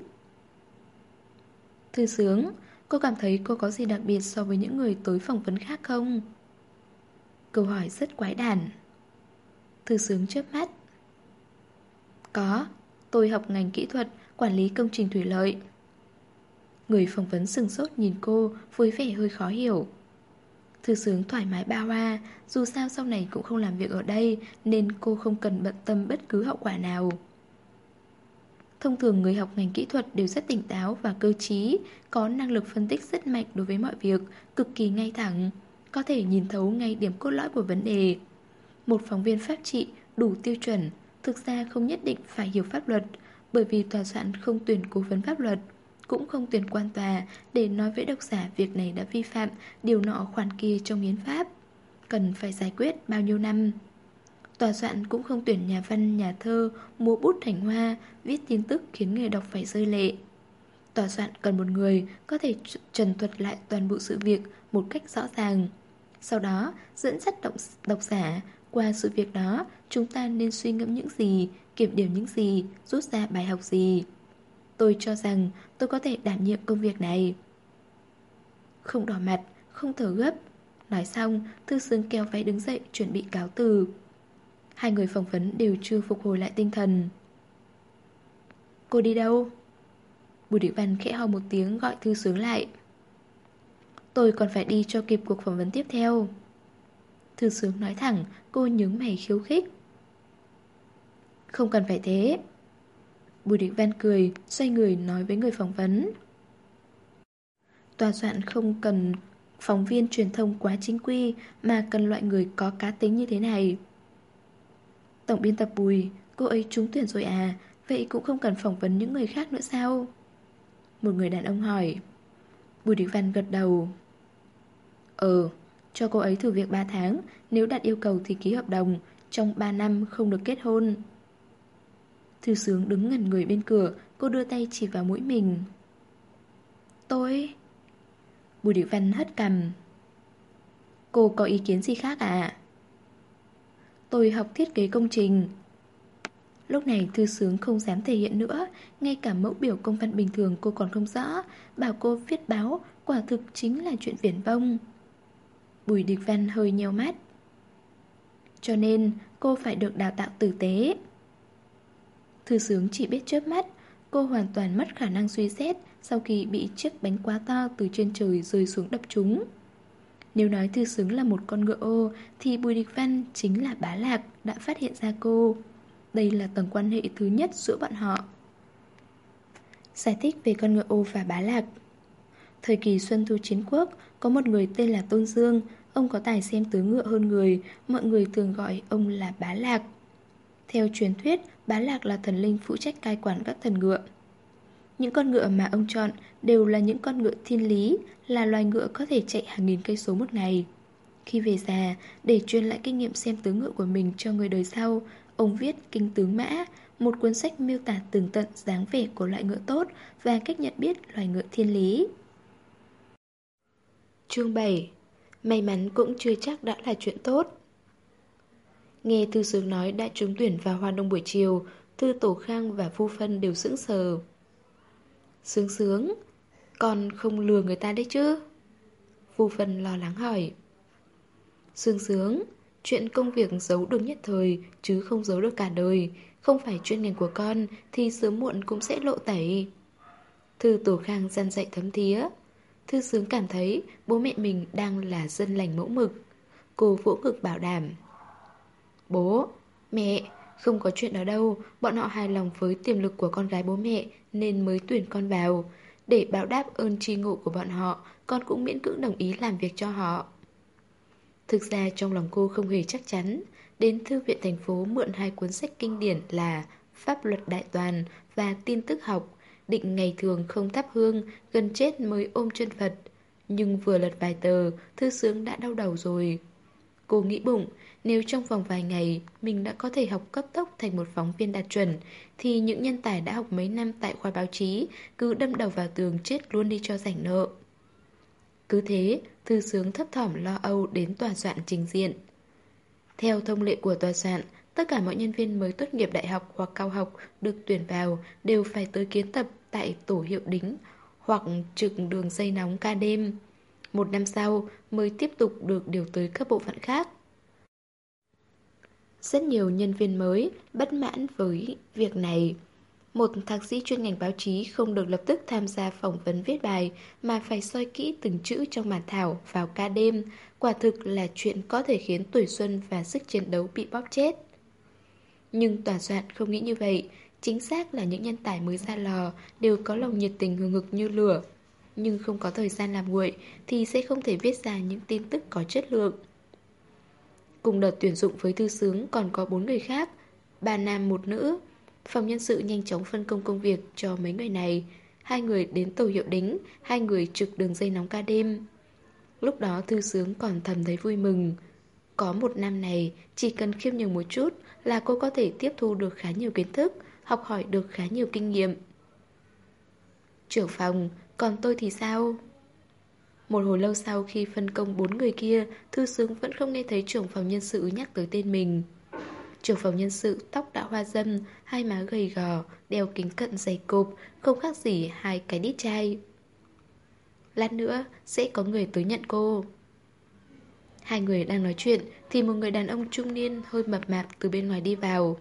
Thư Sướng, cô cảm thấy cô có gì đặc biệt so với những người tới phỏng vấn khác không? Câu hỏi rất quái đản. Thư Sướng chớp mắt. Có, tôi học ngành kỹ thuật, quản lý công trình thủy lợi. Người phỏng vấn sừng sốt nhìn cô với vẻ hơi khó hiểu. Thư Sướng thoải mái ba hoa, dù sao sau này cũng không làm việc ở đây nên cô không cần bận tâm bất cứ hậu quả nào. Thông thường người học ngành kỹ thuật đều rất tỉnh táo và cơ trí, có năng lực phân tích rất mạnh đối với mọi việc, cực kỳ ngay thẳng, có thể nhìn thấu ngay điểm cốt lõi của vấn đề. Một phóng viên pháp trị đủ tiêu chuẩn, thực ra không nhất định phải hiểu pháp luật, bởi vì tòa soạn không tuyển cố vấn pháp luật, cũng không tuyển quan tòa để nói với độc giả việc này đã vi phạm điều nọ khoản kia trong hiến pháp, cần phải giải quyết bao nhiêu năm. Tòa soạn cũng không tuyển nhà văn, nhà thơ, múa bút thành hoa, viết tin tức khiến người đọc phải rơi lệ. Tòa soạn cần một người có thể trần thuật lại toàn bộ sự việc một cách rõ ràng. Sau đó dẫn dắt độc, độc giả qua sự việc đó, chúng ta nên suy ngẫm những gì, kiểm điểm những gì, rút ra bài học gì. Tôi cho rằng tôi có thể đảm nhiệm công việc này. Không đỏ mặt, không thở gấp. Nói xong, Thư Sướng kéo váy đứng dậy chuẩn bị cáo từ. Hai người phỏng vấn đều chưa phục hồi lại tinh thần. Cô đi đâu? Bùi Địch Văn khẽ ho một tiếng gọi Thư Sướng lại. Tôi còn phải đi cho kịp cuộc phỏng vấn tiếp theo. Thư Sướng nói thẳng, cô nhướng mày khiêu khích. Không cần phải thế. Bùi Địch Văn cười, xoay người nói với người phỏng vấn. Tòa soạn không cần phóng viên truyền thông quá chính quy, mà cần loại người có cá tính như thế này. Tổng biên tập Bùi, cô ấy trúng tuyển rồi à? Vậy cũng không cần phỏng vấn những người khác nữa sao? Một người đàn ông hỏi. Bùi Địch Văn gật đầu. Ờ, cho cô ấy thử việc ba tháng, nếu đạt yêu cầu thì ký hợp đồng, trong ba năm không được kết hôn. Thư Sướng đứng ngẩn người bên cửa, cô đưa tay chỉ vào mũi mình. Tôi... Bùi Địch Văn hất cằm. Cô có ý kiến gì khác à? Tôi học thiết kế công trình. Lúc này Thư Sướng không dám thể hiện nữa, ngay cả mẫu biểu công văn bình thường cô còn không rõ, bảo cô viết báo quả thực chính là chuyện viển vông. Bùi Địch Văn hơi nheo mắt. Cho nên cô phải được đào tạo tử tế. Thư Sướng chỉ biết chớp mắt, cô hoàn toàn mất khả năng suy xét sau khi bị chiếc bánh quá to từ trên trời rơi xuống đập trúng. Nếu nói Thư Sướng là một con ngựa ô thì Bùi Địch Văn chính là Bá Lạc đã phát hiện ra cô. Đây là tầng quan hệ thứ nhất giữa bọn họ. Giải thích về con ngựa ô và Bá Lạc. Thời kỳ Xuân Thu Chiến Quốc, có một người tên là Tôn Dương. Ông có tài xem tướng ngựa hơn người, mọi người thường gọi ông là Bá Lạc. Theo truyền thuyết, Bá Lạc là thần linh phụ trách cai quản các thần ngựa. Những con ngựa mà ông chọn đều là những con ngựa thiên lý, là loài ngựa có thể chạy hàng nghìn cây số một ngày. Khi về già, để truyền lại kinh nghiệm xem tướng ngựa của mình cho người đời sau, ông viết Kinh Tướng Mã, một cuốn sách miêu tả tường tận dáng vẻ của loại ngựa tốt và cách nhận biết loài ngựa thiên lý. Chương bảy. May mắn cũng chưa chắc đã là chuyện tốt. Nghe Thư Sướng nói đã trúng tuyển vào Hoa Đông buổi chiều, Thư Tổ Khang và Phu Phân đều sững sờ. Sướng Sướng, con không lừa người ta đấy chứ? Phu Phân lo lắng hỏi. Sướng Sướng, chuyện công việc giấu được nhất thời chứ không giấu được cả đời. Không phải chuyên ngành của con thì sớm muộn cũng sẽ lộ tẩy. Thư Tổ Khang răn dạy thấm thía. Thư Sướng cảm thấy bố mẹ mình đang là dân lành mẫu mực. Cô vỗ ngực bảo đảm. Bố, mẹ, không có chuyện đó đâu. Bọn họ hài lòng với tiềm lực của con gái bố mẹ nên mới tuyển con vào. Để báo đáp ơn tri ngộ của bọn họ, con cũng miễn cưỡng đồng ý làm việc cho họ. Thực ra trong lòng cô không hề chắc chắn. Đến thư viện thành phố mượn hai cuốn sách kinh điển là Pháp luật đại toàn và Tin tức học, định ngày thường không thắp hương, gần chết mới ôm chân Phật. Nhưng vừa lật vài tờ, Thư Sướng đã đau đầu rồi. Cô nghĩ bụng, nếu trong vòng vài ngày mình đã có thể học cấp tốc thành một phóng viên đạt chuẩn, thì những nhân tài đã học mấy năm tại khoa báo chí cứ đâm đầu vào tường chết luôn đi cho rảnh nợ. Cứ thế, Thư Sướng thấp thỏm lo âu đến tòa soạn trình diện. Theo thông lệ của tòa soạn, tất cả mọi nhân viên mới tốt nghiệp đại học hoặc cao học được tuyển vào đều phải tới kiến tập tại tổ hiệu đính hoặc trực đường dây nóng ca đêm. Một năm sau mới tiếp tục được điều tới các bộ phận khác. Rất nhiều nhân viên mới bất mãn với việc này. Một thạc sĩ chuyên ngành báo chí không được lập tức tham gia phỏng vấn viết bài mà phải soi kỹ từng chữ trong bản thảo vào ca đêm. Quả thực là chuyện có thể khiến tuổi xuân và sức chiến đấu bị bóp chết. Nhưng tòa soạn không nghĩ như vậy. Chính xác là những nhân tài mới ra lò đều có lòng nhiệt tình hừng hực như lửa, nhưng không có thời gian làm nguội thì sẽ không thể viết ra những tin tức có chất lượng. Cùng đợt tuyển dụng với Thư Sướng còn có bốn người khác, ba nam một nữ. Phòng nhân sự nhanh chóng phân công công việc cho mấy người này. Hai người đến tổ hiệu đính, hai người trực đường dây nóng ca đêm. Lúc đó Thư Sướng còn thầm thấy vui mừng. Có một năm này, chỉ cần khiêm nhường một chút là cô có thể tiếp thu được khá nhiều kiến thức, học hỏi được khá nhiều kinh nghiệm. Trưởng phòng, còn tôi thì sao? Một hồi lâu sau khi phân công bốn người kia, Thư Sướng vẫn không nghe thấy trưởng phòng nhân sự nhắc tới tên mình. Trưởng phòng nhân sự tóc đã hoa râm, hai má gầy gò, đeo kính cận dày cộp, không khác gì hai cái đít chai. Lát nữa sẽ có người tới nhận cô. Hai người đang nói chuyện thì một người đàn ông trung niên hơi mập mạp từ bên ngoài đi vào.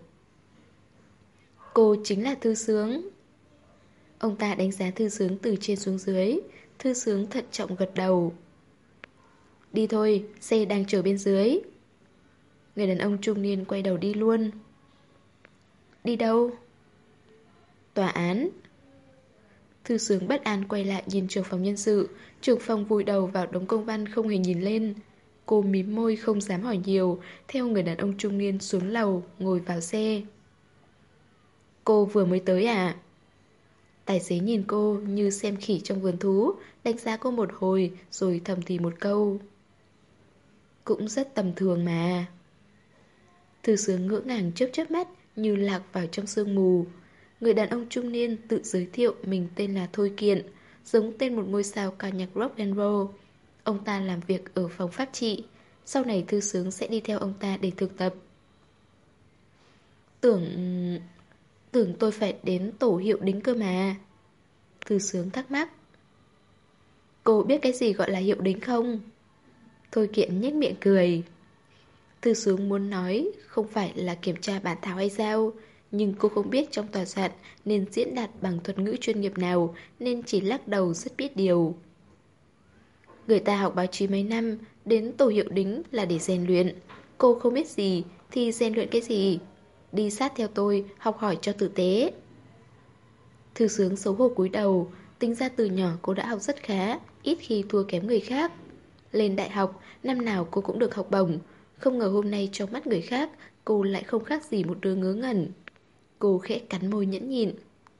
Cô chính là Thư Sướng. Ông ta đánh giá Thư Sướng từ trên xuống dưới. Thư Sướng thận trọng gật đầu. Đi thôi, xe đang chờ bên dưới. Người đàn ông trung niên quay đầu đi luôn. Đi đâu? Tòa án. Thư Sướng bất an quay lại nhìn trưởng phòng nhân sự. Trưởng phòng vùi đầu vào đống công văn không hề nhìn lên. Cô mím môi không dám hỏi nhiều, theo người đàn ông trung niên xuống lầu, ngồi vào xe. Cô vừa mới tới à? Tài xế nhìn cô như xem khỉ trong vườn thú, đánh giá cô một hồi rồi thầm thì một câu. Cũng rất tầm thường mà. Thư Sướng ngỡ ngàng chớp chớp mắt như lạc vào trong sương mù. Người đàn ông trung niên tự giới thiệu mình tên là Thôi Kiện, giống tên một ngôi sao ca nhạc rock and roll. Ông ta làm việc ở phòng pháp trị. Sau này Thư Sướng sẽ đi theo ông ta để thực tập. Tưởng... Tưởng tôi phải đến tổ hiệu đính cơ mà. Thư Sướng thắc mắc. Cô biết cái gì gọi là hiệu đính không? Thôi Kiện nhếch miệng cười. Thư Sướng muốn nói không phải là kiểm tra bản thảo hay sao, nhưng cô không biết trong tòa soạn nên diễn đạt bằng thuật ngữ chuyên nghiệp nào, nên chỉ lắc đầu rất biết điều. Người ta học báo chí mấy năm, đến tổ hiệu đính là để rèn luyện. Cô không biết gì thì rèn luyện cái gì? Đi sát theo tôi, học hỏi cho tử tế. Thư Sướng xấu hổ cúi đầu. Tính ra từ nhỏ cô đã học rất khá, ít khi thua kém người khác. Lên đại học, năm nào cô cũng được học bổng. Không ngờ hôm nay trong mắt người khác, cô lại không khác gì một đứa ngớ ngẩn. Cô khẽ cắn môi nhẫn nhịn.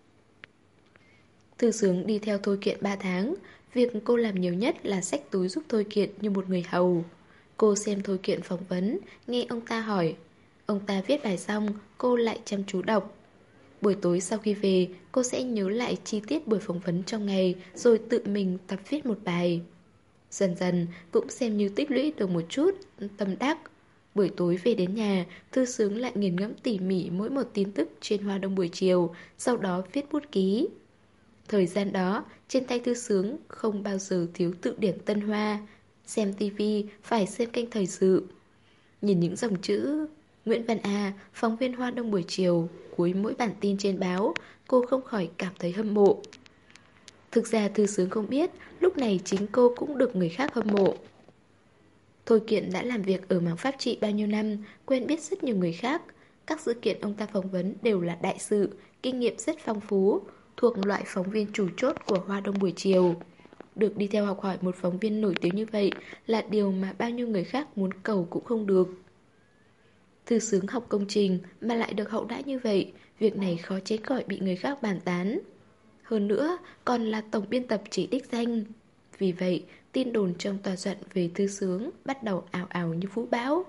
Thư Sướng đi theo Thôi Kiện ba tháng. Việc cô làm nhiều nhất là xách túi giúp Thôi Kiện như một người hầu. Cô xem Thôi Kiện phỏng vấn, nghe ông ta hỏi. Ông ta viết bài xong, cô lại chăm chú đọc. Buổi tối sau khi về, cô sẽ nhớ lại chi tiết buổi phỏng vấn trong ngày, rồi tự mình tập viết một bài. Dần dần cũng xem như tích lũy được một chút tâm đắc. Buổi tối về đến nhà, Thư Sướng lại nghiền ngẫm tỉ mỉ mỗi một tin tức trên Hoa Đông buổi chiều, sau đó viết bút ký. Thời gian đó, trên tay Thư Sướng không bao giờ thiếu tự điển Tân Hoa. Xem tivi phải xem kênh thời sự. Nhìn những dòng chữ Nguyễn Văn A, phóng viên Hoa Đông buổi chiều, cuối mỗi bản tin trên báo, cô không khỏi cảm thấy hâm mộ. Thực ra Thư Sướng không biết, lúc này chính cô cũng được người khác hâm mộ. Thôi Kiện đã làm việc ở mảng pháp trị bao nhiêu năm, quen biết rất nhiều người khác. Các sự kiện ông ta phỏng vấn đều là đại sự, kinh nghiệm rất phong phú, thuộc loại phóng viên chủ chốt của Hoa Đông buổi chiều. Được đi theo học hỏi một phóng viên nổi tiếng như vậy là điều mà bao nhiêu người khác muốn cầu cũng không được. Thư Sướng học công trình mà lại được hậu đãi như vậy, việc này khó tránh khỏi bị người khác bàn tán. hơn nữa còn là tổng biên tập chỉ đích danh. Vì vậy, tin đồn trong tòa soạn về Thư Sướng bắt đầu ào ào như vũ bão.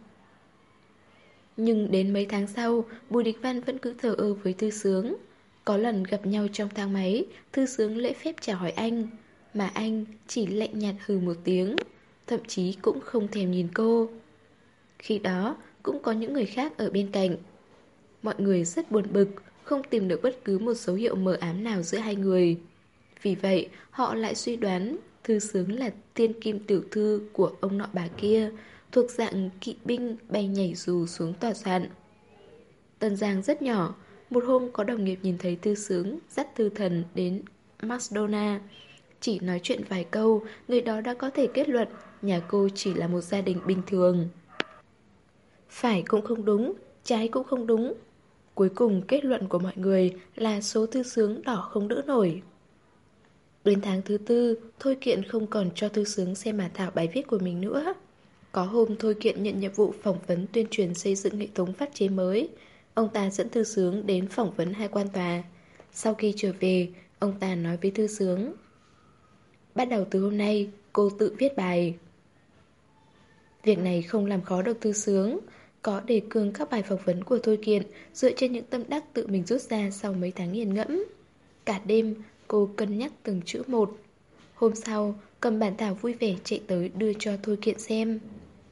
Nhưng đến mấy tháng sau, Bùi Địch Văn vẫn cứ thờ ơ với Thư Sướng. Có lần gặp nhau trong thang máy, Thư Sướng lễ phép chào hỏi anh, mà anh chỉ lạnh nhạt hừ một tiếng, thậm chí cũng không thèm nhìn cô. Khi đó, cũng có những người khác ở bên cạnh. Mọi người rất buồn bực, không tìm được bất cứ một dấu hiệu mờ ám nào giữa hai người. Vì vậy, họ lại suy đoán Thư Sướng là thiên kim tiểu thư của ông nọ bà kia, thuộc dạng kỵ binh bay nhảy dù xuống tòa soạn. Tân Giang rất nhỏ, một hôm có đồng nghiệp nhìn thấy Thư Sướng dắt Thư Thần đến McDonald's. Chỉ nói chuyện vài câu, người đó đã có thể kết luận nhà cô chỉ là một gia đình bình thường. Phải cũng không đúng, trái cũng không đúng. Cuối cùng kết luận của mọi người là số Thư Sướng đỏ không đỡ nổi. Đến tháng thứ tư, Thôi Kiện không còn cho Thư Sướng xem bản thảo bài viết của mình nữa. Có hôm Thôi Kiện nhận nhiệm vụ phỏng vấn tuyên truyền xây dựng hệ thống pháp chế mới. Ông ta dẫn Thư Sướng đến phỏng vấn hai quan tòa. Sau khi trở về, ông ta nói với Thư Sướng: bắt đầu từ hôm nay, cô tự viết bài. Việc này không làm khó được Thư Sướng, có đề cương các bài phỏng vấn của Thôi Kiện dựa trên những tâm đắc tự mình rút ra sau mấy tháng nghiền ngẫm. Cả đêm, cô cân nhắc từng chữ một. Hôm sau, cầm bản thảo vui vẻ chạy tới đưa cho Thôi Kiện xem.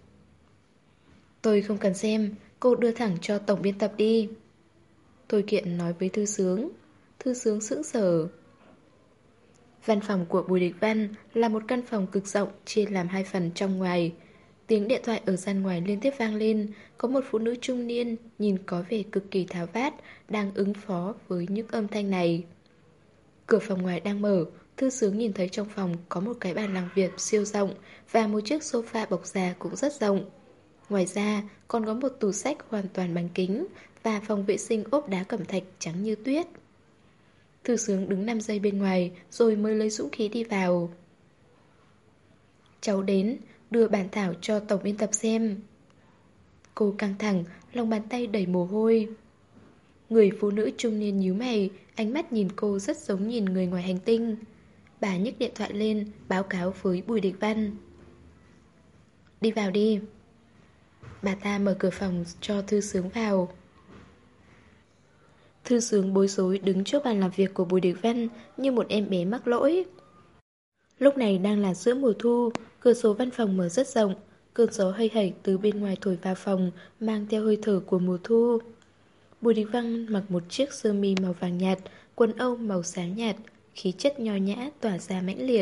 Tôi không cần xem, cô đưa thẳng cho tổng biên tập đi. Thôi Kiện nói với Thư Sướng. Thư Sướng sững sờ. Văn phòng của Bùi Địch Văn là một căn phòng cực rộng chia làm hai phần trong ngoài. Tiếng điện thoại ở gian ngoài liên tiếp vang lên. Có một phụ nữ trung niên nhìn có vẻ cực kỳ tháo vát đang ứng phó với những âm thanh này. Cửa phòng ngoài đang mở. Thư Sướng nhìn thấy trong phòng có một cái bàn làm việc siêu rộng và một chiếc sofa bọc da cũng rất rộng. Ngoài ra còn có một tủ sách hoàn toàn bằng kính và phòng vệ sinh ốp đá cẩm thạch trắng như tuyết. Thư Sướng đứng năm giây bên ngoài rồi mới lấy dũng khí đi vào. Cháu đến, đưa bản thảo cho tổng biên tập xem. Cô căng thẳng, lòng bàn tay đầy mồ hôi. Người phụ nữ trung niên nhíu mày, ánh mắt nhìn cô rất giống nhìn người ngoài hành tinh. Bà nhấc điện thoại lên, báo cáo với Bùi Địch Văn. Đi vào đi. Bà ta mở cửa phòng cho Thư Sướng vào. Thư Sướng bối rối đứng trước bàn làm việc của Bùi Địch Văn như một em bé mắc lỗi. Lúc này đang là giữa mùa thu, cửa sổ văn phòng mở rất rộng, cơn gió hơi hẩy từ bên ngoài thổi vào phòng, mang theo hơi thở của mùa thu. Bùi Địch Văn mặc một chiếc sơ mi màu vàng nhạt, quần âu màu sáng nhạt, khí chất nho nhã tỏa ra mãnh liệt.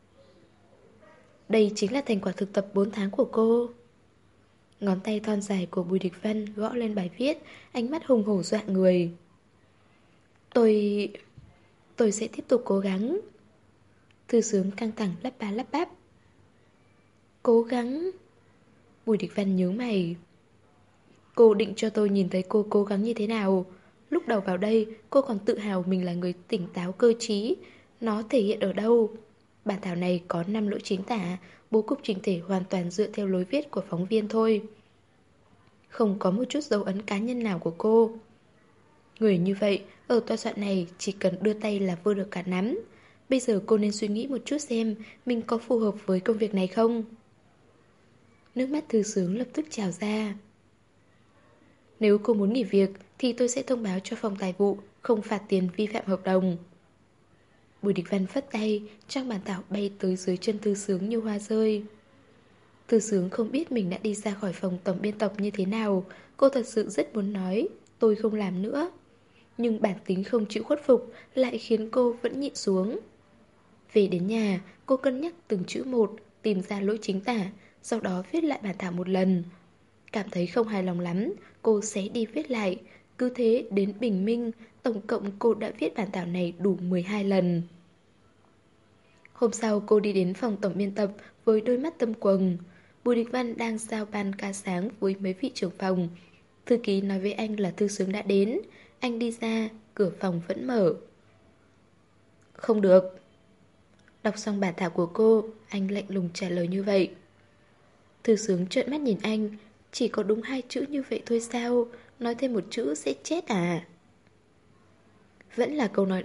Đây chính là thành quả thực tập bốn tháng của cô. Ngón tay thon dài của Bùi Địch Văn gõ lên bài viết, ánh mắt hùng hổ dọa người. Tôi... tôi sẽ tiếp tục cố gắng. Thư Sướng căng thẳng lắp ba lắp bắp. Cố gắng... Bùi Địch Văn nhướng mày. Cô định cho tôi nhìn thấy cô cố gắng như thế nào? Lúc đầu vào đây, cô còn tự hào mình là người tỉnh táo cơ trí. Nó thể hiện ở đâu? Bản thảo này có năm lỗi chính tả, bố cục chỉnh thể hoàn toàn dựa theo lối viết của phóng viên thôi. Không có một chút dấu ấn cá nhân nào của cô. Người như vậy, ở tòa soạn này chỉ cần đưa tay là vơ được cả nắm. Bây giờ cô nên suy nghĩ một chút xem mình có phù hợp với công việc này không. Nước mắt Thư Sướng lập tức trào ra. Nếu cô muốn nghỉ việc thì tôi sẽ thông báo cho phòng tài vụ, không phạt tiền vi phạm hợp đồng. Bùi Địch Văn phất tay, trang bản thảo bay tới dưới chân Thư Sướng như hoa rơi. Thư Sướng không biết mình đã đi ra khỏi phòng tổng biên tập như thế nào. Cô thật sự rất muốn nói tôi không làm nữa, nhưng bản tính không chịu khuất phục lại khiến cô vẫn nhịn xuống. Về đến nhà, cô cân nhắc từng chữ một, tìm ra lỗi chính tả, sau đó viết lại bản thảo một lần. Cảm thấy không hài lòng lắm, cô sẽ đi viết lại. Cứ thế đến bình minh, tổng cộng cô đã viết bản thảo này đủ mười hai lần. Hôm sau cô đi đến phòng tổng biên tập với đôi mắt tâm quầng. Bùi Địch Văn đang giao ban ca sáng với mấy vị trưởng phòng. Thư ký nói với anh là Thư Sướng đã đến. Anh đi ra, cửa phòng vẫn mở. Không được. Đọc xong bản thảo của cô, anh lạnh lùng trả lời như vậy. Thư Sướng trợn mắt nhìn anh. Chỉ có đúng hai chữ như vậy thôi sao? Nói thêm một chữ sẽ chết à? Vẫn là câu nói đó,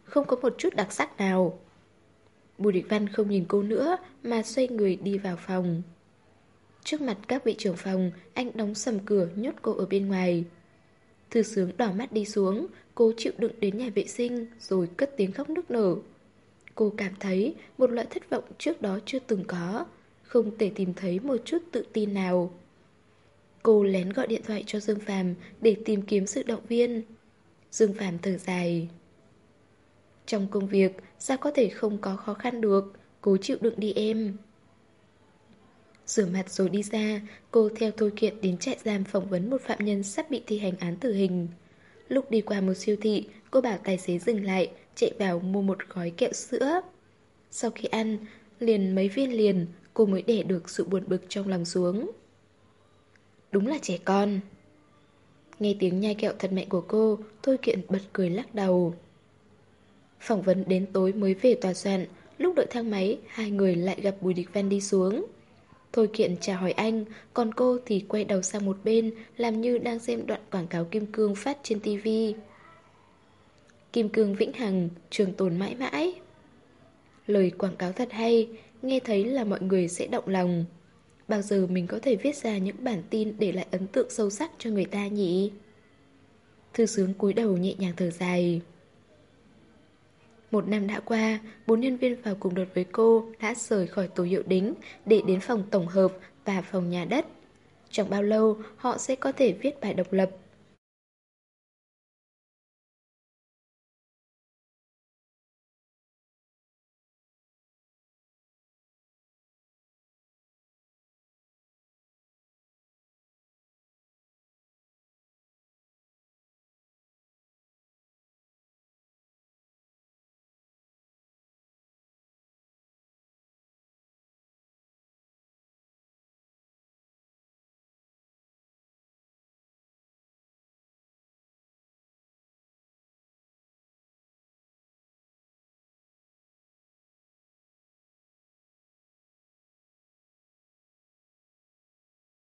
không có một chút đặc sắc nào. Bùi Địch Văn không nhìn cô nữa mà xoay người đi vào phòng. Trước mặt các vị trưởng phòng, anh đóng sầm cửa nhốt cô ở bên ngoài. Thư Sướng đỏ mắt đi xuống, cô chịu đựng đến nhà vệ sinh rồi cất tiếng khóc nức nở. Cô cảm thấy một loại thất vọng trước đó chưa từng có, không thể tìm thấy một chút tự tin nào. Cô lén gọi điện thoại cho Dương Phàm để tìm kiếm sự động viên. Dương Phàm thở dài. Trong công việc, sao có thể không có khó khăn được, cố chịu đựng đi em. Rửa mặt rồi đi ra, cô theo Thôi Kiện đến trại giam phỏng vấn một phạm nhân sắp bị thi hành án tử hình. Lúc đi qua một siêu thị, cô bảo tài xế dừng lại, chạy vào mua một gói kẹo sữa. Sau khi ăn, liền mấy viên liền, cô mới để được sự buồn bực trong lòng xuống. Đúng là trẻ con. Nghe tiếng nhai kẹo thật mạnh của cô, Thôi Kiện bật cười lắc đầu. Phỏng vấn đến tối mới về tòa soạn. Lúc đợi thang máy, hai người lại gặp Bùi Địch Văn đi xuống. Thôi Kiện chào hỏi anh, còn cô thì quay đầu sang một bên, làm như đang xem đoạn quảng cáo kim cương phát trên tivi. Kim cương vĩnh hằng, trường tồn mãi mãi. Lời quảng cáo thật hay, nghe thấy là mọi người sẽ động lòng. Bao giờ mình có thể viết ra những bản tin để lại ấn tượng sâu sắc cho người ta nhỉ? Thư Sướng cúi đầu nhẹ nhàng thở dài. Một năm đã qua, bốn nhân viên vào cùng đợt với cô đã rời khỏi tổ hiệu đính để đến phòng tổng hợp và phòng nhà đất. Chẳng bao lâu, họ sẽ có thể viết bài độc lập,